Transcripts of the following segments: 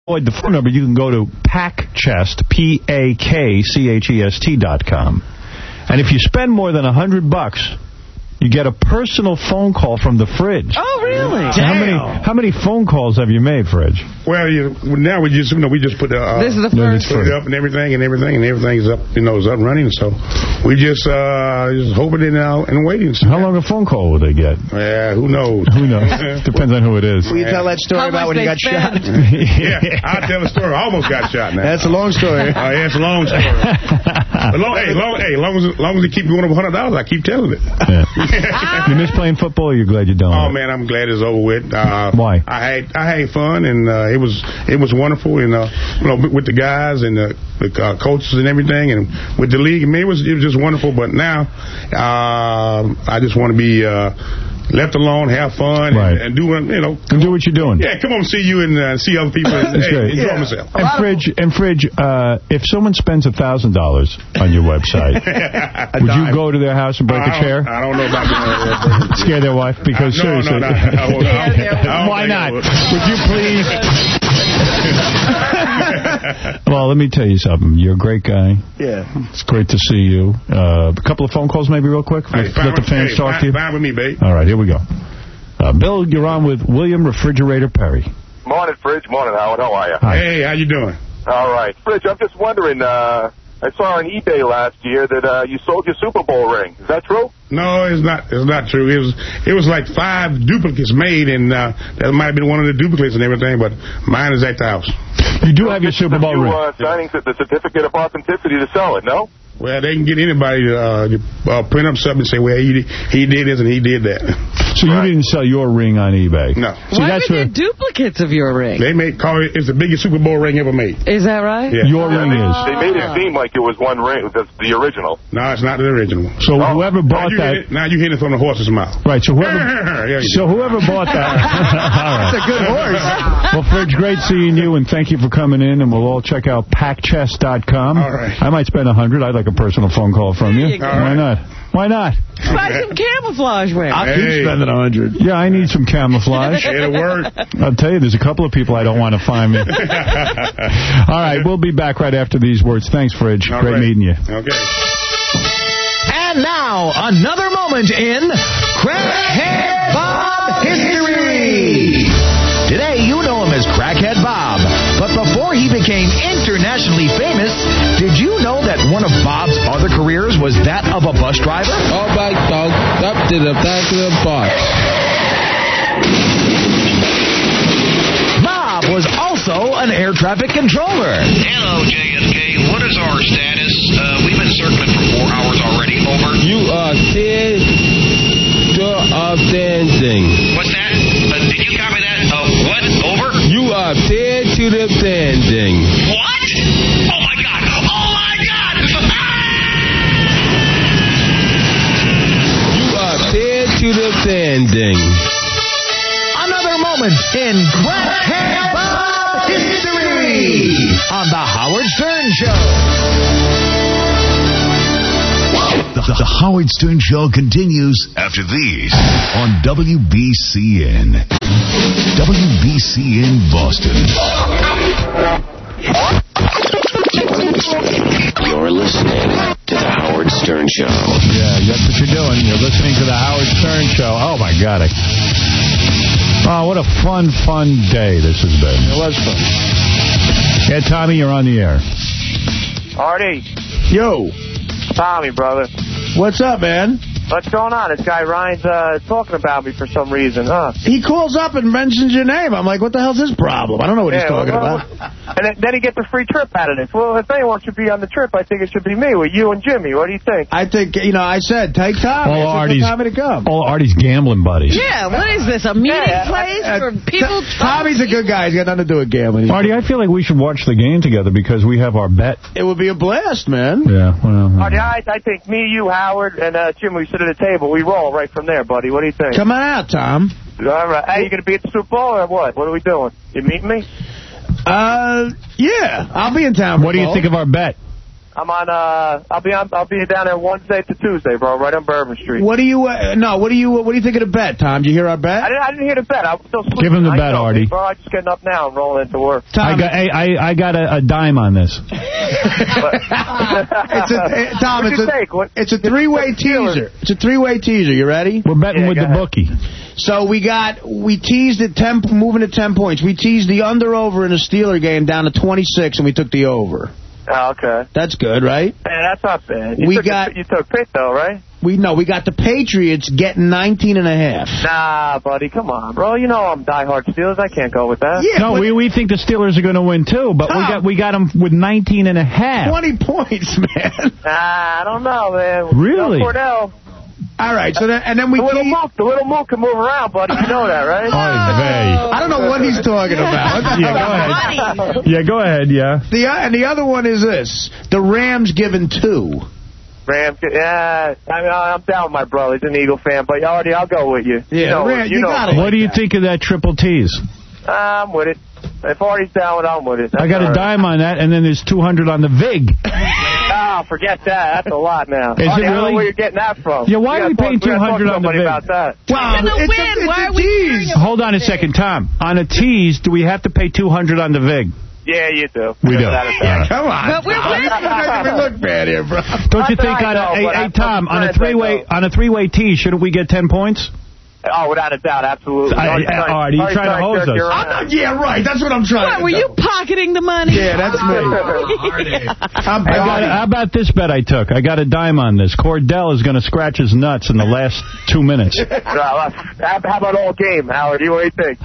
the phone number, you can go to PACCHEST, PAKCHEST.com. And if you spend more than $100, you get a personal phone call from the Fridge. Oh, really? How many phone calls have you made, Fridge? Well, now we just put the this is the first. Put it up and everything's up, is up and running. So we just hoping and waiting. How long a phone call will they get? Yeah, who knows? Who knows? Depends on who it is. Will you tell that story about when you got shot? Yeah, I'll tell the story. I almost got shot now. That's a long story. Oh, yeah, it's a long story. But long as they keep going over $100, I keep telling it. Yeah. You miss playing football, or you're glad you're done with it? Oh, man, I'm glad it's over with. Why? I had fun, and it was wonderful, and with the guys and the coaches and everything, and with the league. I mean, it was just wonderful. But now, I just want to be left alone, have fun, and do what you're doing. Yeah, come on, see you and see other people, and enjoy myself. And Fridge, if someone spends $1,000 on your website, would you go to their house and break a chair? I don't know about that. Scare their wife? Because seriously, why not? Would you please? Well, let me tell you something. You're a great guy. Yeah. It's great to see you. A couple of phone calls maybe real quick? Let the fans talk to you. Fine with me, babe. All right, here we go. Bill, you're on with William Refrigerator Perry. Morning, Fridge. Morning, Howard. How are you? Hi. Hey, how you doing? All right. Fridge, I'm just wondering, I saw on eBay last year that you sold your Super Bowl ring. Is that true? No, it's not. It's not true. It was like 5 duplicates made, and that might have been one of the duplicates and everything, but mine is at the house. You do have your Super Bowl ring. Signing the certificate of authenticity to sell it, no? Well, they can get anybody to print up something and say, well, he did this and he did that. So you didn't sell your ring on eBay? No. See, Why were there duplicates of your ring? They it's the biggest Super Bowl ring ever made. Is that right? Yeah. Your ring is. They made it seem like it was one ring, the original. No, it's not the original. So whoever bought that... Now you hit it from the horse's mouth. Right, so whoever bought that... That's a good horse. Well, Fridge, great seeing you, and thank you for coming in, and we'll all check out PACCHEST.com. All right. I might spend $100. I'd like a personal phone call from you. Why not? Why not? Buy some camouflage wear. I'll keep spending $100. Yeah, I need some camouflage. It'll work. I'll tell you, there's a couple of people I don't want to find me. All right, we'll be back right after these words. Thanks, Fridge. Great meeting you. Okay. And now, another moment in Crackhead Bob History. Today, you know him as Crackhead Bob. But before he became internationally famous, did you know that one of Bob's other careers was that of a bus driver? All right, dog. Up to the back of the bus. Bob was also an air traffic controller. Hello, JFK. What is our status? We've been circling for 4 hours already. Over. You are clear to offending. What's that? Did you copy that? What? Over? You are clear to the offending. What? Oh, my God. Oh, my God. You are clear to the offending. Another moment in Crackhead Bob History on The Howard Stern Show. The Howard Stern Show continues after these on WBCN. WBCN Boston. You're listening to The Howard Stern Show. Yeah, that's what you're doing. You're listening to The Howard Stern Show. Oh, my God. Oh, what a fun day this has been. It was fun. Yeah, Tommy, you're on the air. Artie. Yo. Tommy, brother. What's up, man? What's going on? This guy Ryan's talking about me for some reason, huh? He calls up and mentions your name. I'm like, what the hell's his problem? I don't know what he's talking about. And then he gets a free trip out of this. Well, if anyone should be on the trip, I think it should be me with you and Jimmy. What do you think? I think, I said, take Tommy. Tommy to come. All Artie's gambling buddies. Yeah, what is this, a meeting place for people? Tommy's a good guy. He's got nothing to do with gambling. Artie, I feel like we should watch the game together because we have our bet. It would be a blast, man. Yeah, well. Artie, I think me, you, Howard, and Jim, we sit at a table. We roll right from there, buddy. What do you think? Come on out, Tom. All right. Hey, you going to be at the Super Bowl or what? What are we doing? You meeting me? Yeah. I'll be in town. What do you think of our bet? I'm on. I'll be down there Wednesday to Tuesday, bro. Right on Bourbon Street. What do you? What do you think of the bet, Tom? Did you hear our bet? I didn't hear the bet. I was still sleeping. Give him the bet, Artie. Bro, I'm just getting up now and rolling into work. Tom, I got a dime on this. It's a three-way teaser. It's a three-way teaser. You ready? We're betting with the bookie. So we teased it moving to 10 points. We teased the under/over in the Steeler game down to 26, and we took the over. Oh, okay. That's good, right? Man, that's not bad. You took Pitt, though, right? We got the Patriots getting 19.5. Nah, buddy, come on, bro. You know I'm diehard Steelers. I can't go with that. Yeah, no, we think the Steelers are going to win too, but we got them with 19.5. 20 points, man. Nah, I don't know, man. Really? Cordell. All right, so then we the little Mook can move around, buddy. You know that, right? I don't know what he's talking about. Yeah, go ahead. Yeah, go ahead. Yeah. And the other one is this: the Rams giving 2. Rams, yeah. I mean, I'm down with my brother. He's an Eagle fan, but Artie, I'll go with you. Yeah, you know. What do you think of that triple tease? I'm with it. If Artie's down with it, I'm with it. I got a dime on that, and then there's 200 on the VIG. Oh, forget that. That's a lot now. Is Artie, it really? I don't know where you're getting that from. Yeah, why are we paying 200 on the VIG? About that. Wow, it's a tease. Hold on a second, Tom. On a tease, do we have to pay 200 on the VIG? Yeah, you do. We do. Yeah, come on. But we're winning. We look bad here, bro. Don't you think Tom, on a three-way tease, shouldn't we get 10 points? Oh, without a doubt, absolutely. Are you trying to hose us? Yeah, right. That's what I'm trying to do. Were you pocketing the money? Yeah, that's me. How about this bet I took? I got a dime on this. Cordell is going to scratch his nuts in the last 2 minutes. How about all game, Howard? What do you think?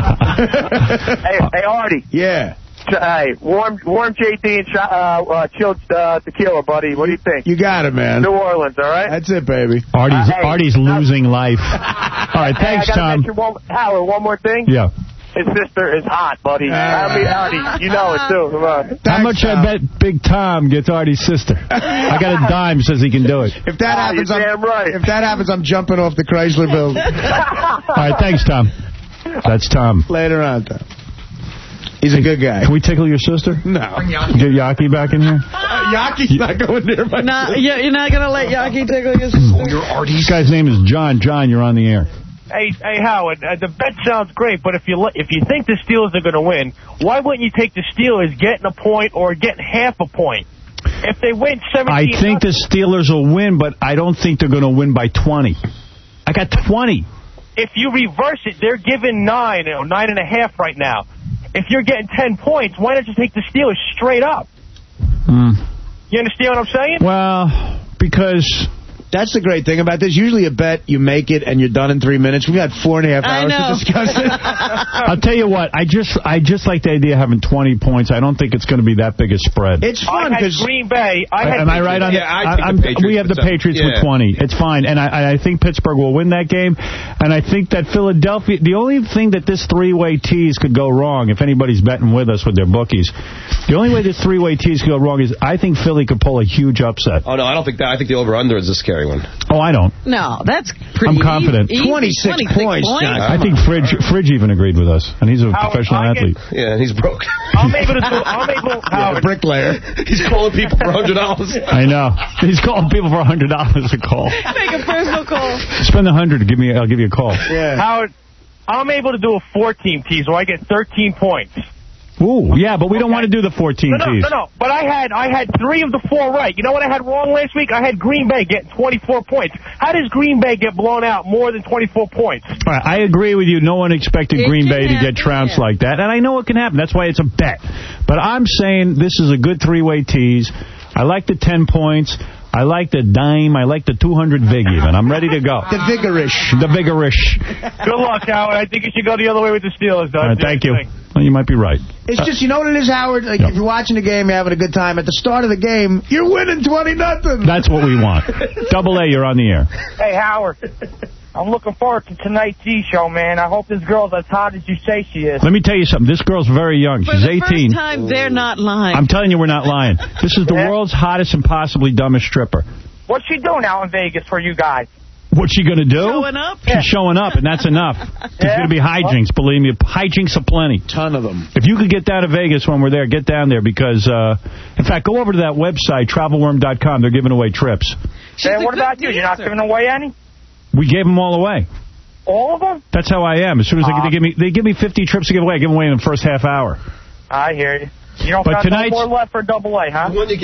Hey, Artie. Yeah. Hey, warm JD and chilled tequila, buddy. What do you think? You got it, man. New Orleans, all right? That's it, baby. Artie's losing life. All right, thanks, Tom. Howard, one more thing. Yeah. His sister is hot, buddy. Artie, you know it, too. Come on. Thanks, how much Tom. I bet Big Tom gets Artie's sister? I got a dime, says he can do it. If that happens, if that happens, I'm jumping off the Chrysler building. All right, thanks, Tom. That's Tom. Later on, Tom. He's a good guy. Can we tickle your sister? No. Get Yaki back in here? Yaki's not going near my sister. You're not going to let Yaki tickle your sister? This guy's name is John. John, you're on the air. Hey, Howard, the bet sounds great, but if you think the Steelers are going to win, why wouldn't you take the Steelers getting a point or getting half a point? If they win 17... I think the Steelers will win, but I don't think they're going to win by 20. I got 20. If you reverse it, they're giving 9.5 right now. If you're getting 10 points, why don't you take the Steelers straight up? You understand what I'm saying? Well, because... That's the great thing about this. Usually a bet, you make it, and you're done in 3 minutes. We got 4.5 hours to discuss it. I'll tell you what. I just like the idea of having 20 points. I don't think it's going to be that big a spread. It's fun because Green Bay. Am I right on that? We have the Patriots with 20. It's fine, and I think Pittsburgh will win that game. And I think that Philadelphia. The only thing that this three-way tease could go wrong, if anybody's betting with us with their bookies, the only way this three-way tease could go wrong is I think Philly could pull a huge upset. Oh no, I don't think that. I think the over/under is a scary one. Oh, I don't. No, that's pretty I'm confident. easy. 26 points. I think Fridge even agreed with us, and he's a professional athlete. Yeah, he's broke. I'm able to do. A bricklayer. He's calling people for $100. I know. He's calling people for $100 a call. Make a personal call. Spend $100 to give me. I'll give you a call. Yeah. Howard, I'm able to do a 4-team tease where I get 13 points. Ooh, yeah, but we don't want to do the 14 tees. No. But I had 3 of the 4 right. You know what I had wrong last week? I had Green Bay getting 24 points. How does Green Bay get blown out more than 24 points? All right, I agree with you. No one expected Green Bay to get trounced like that, and I know it can happen. That's why it's a bet. But I'm saying this is a good three-way tease. I like the 10 points. I like the dime. I like the 200 VIG even. I'm ready to go. The vigorish. Good luck, Howard. I think you should go the other way with the Steelers, though. All right, thank you. Well, you might be right. It's just, you know what it is, Howard? Like, if you're watching the game, you're having a good time. At the start of the game, you're winning 20-0. That's what we want. Double A, you're on the air. Hey, Howard. I'm looking forward to tonight's G-show, man. I hope this girl's as hot as you say she is. Let me tell you something. This girl's very young. She's 18. For the first time, they're not lying. I'm telling you, we're not lying. This is the world's hottest and possibly dumbest stripper. What's she doing out in Vegas for you guys? What's she going to do? Showing up? She's showing up, and that's enough. There's going to be hijinks, believe me. Hijinks aplenty. Ton of them. If you could get down to Vegas when we're there, get down there because, in fact, go over to that website, travelworm.com. They're giving away trips. Hey, what about you? You're not giving away any? We gave them all away. All of them? That's how I am. As soon as they give me 50 trips to give away, I give them away in the first half hour. I hear you. You don't but got no more left for AA, huh?